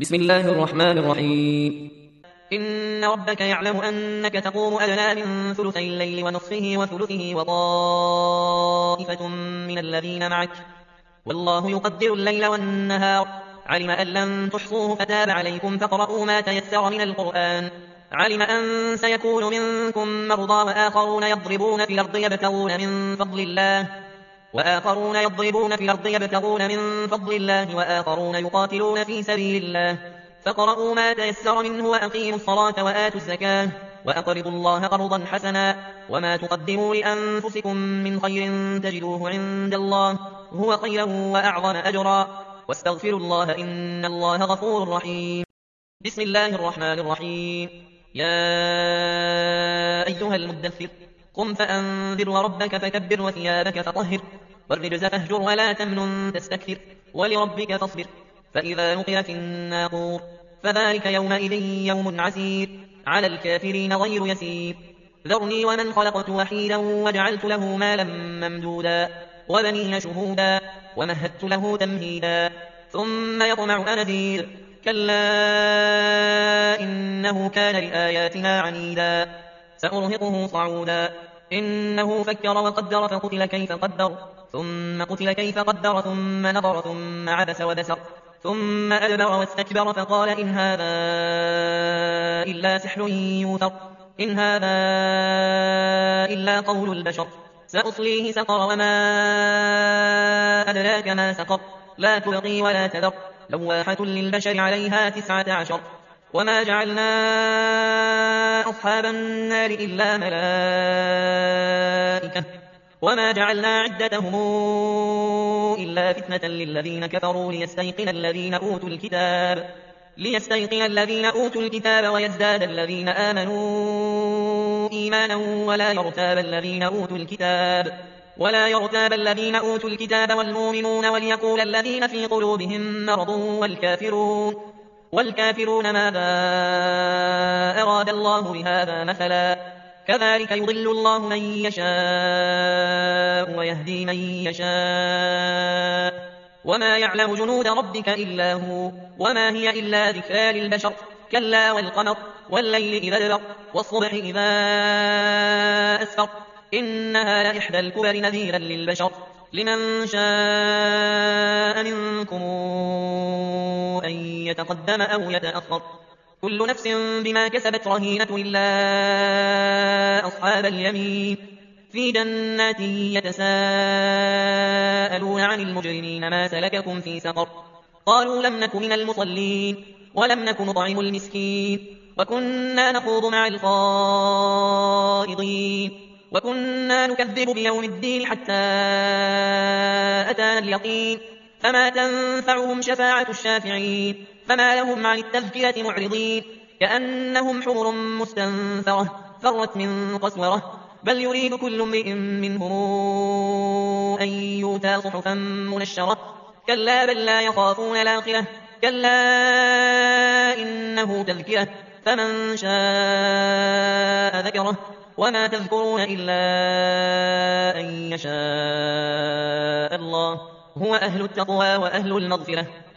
بسم الله الرحمن الرحيم. إن ربك يعلم أنك تقوم أدنى من ثلثي الليل ونصفه وثلثه وطائفة من الذين معك، والله يقدر الليل والنهار. علم أن لن تحصوه فتاب عليكم فاقرؤوا ما تيسر من القرآن. علم أن سيكون منكم مرضى وآخرون يضربون من فضل الله وآخرون يقاتلون في سبيل الله، فاقرؤوا ما تيسر منه وأقيموا الصلاة وآتوا الزكاة وأقرضوا الله قرضا حسنا، وما تقدموا لأنفسكم من خير تجدوه عند الله هو خيرا وأعظم أجرا، واستغفروا الله إن الله غفور رحيم. بسم الله الرحمن الرحيم. يا أيها المدثر قم فأنذر وربك فكبر وثيابك فطهر والرجز فاهجر ولا تمنن تستكثر ولربك فاصبر. فإذا نقر في الناقور فذلك يومئذ يوم عسير على الكافرين غير يسير. ذرني ومن خلقت وحيدا وجعلت له مالا ممدودا وبنين شهودا ومهدت له تمهيدا ثم يطمع أن أزيد كلا إنه كان لآياتنا عنيدا سأرهقه صعودا. إنه فكر وقدر فقتل كيف قدر ثم قتل كيف قدر ثم نظر ثم عبس وبسر ثم أدبر واستكبر فقال إن هذا إلا سحر يوثر إن هذا إلا قول البشر سأصليه سقر وما أدراك ما سقر لا تبقي ولا تذر لواحة للبشر عليها 19. وما جعلنا أصحاب النار إلا ملائكة وما جعلنا عدتهم إلا فتنة للذين كفروا ليستيقن الذين أوتوا الكتاب ويزداد الذين آمنوا إيمانا ولا يرتاب الذين أوتوا الكتاب والمؤمنون وليقول الذين في قلوبهم مرض والكافرون ماذا أراد الله بهذا مثلا كذلك يضل الله من يشاء ويهدي من يشاء وما يعلم جنود ربك إلا هو وما هي إلا ذكرى للبشر كلا والقمر والليل إذا أدبر والصبح إذا أسفر إنها لإحدى الكبر نذيرا للبشر لمن شاء منكم أن يتقدم أو يتأخر كل نفس بما كسبت رهينة إلا أصحاب اليمين في جنات يتساءلون عن المجرمين ما سلككم في سقر قالوا لم نك من المصلين ولم نك نطعم المسكين وكنا نخوض مع الخائضين وكنا نكذب بيوم الدين حتى أتانا اليقين فما تنفعهم شفاعة الشافعين فما لهم عن التذكرة معرضين كأنهم حمر مستنفرة فرت من قسورة بل يريد كل امرئ منهم أن يؤتى صحفا منشرة كلا بل لا يخافون الآخرة كلا إنه تذكرة فمن شاء ذكره وما تذكرون إلا أن يشاء الله هو أهل التقوى وأهل المغفرة.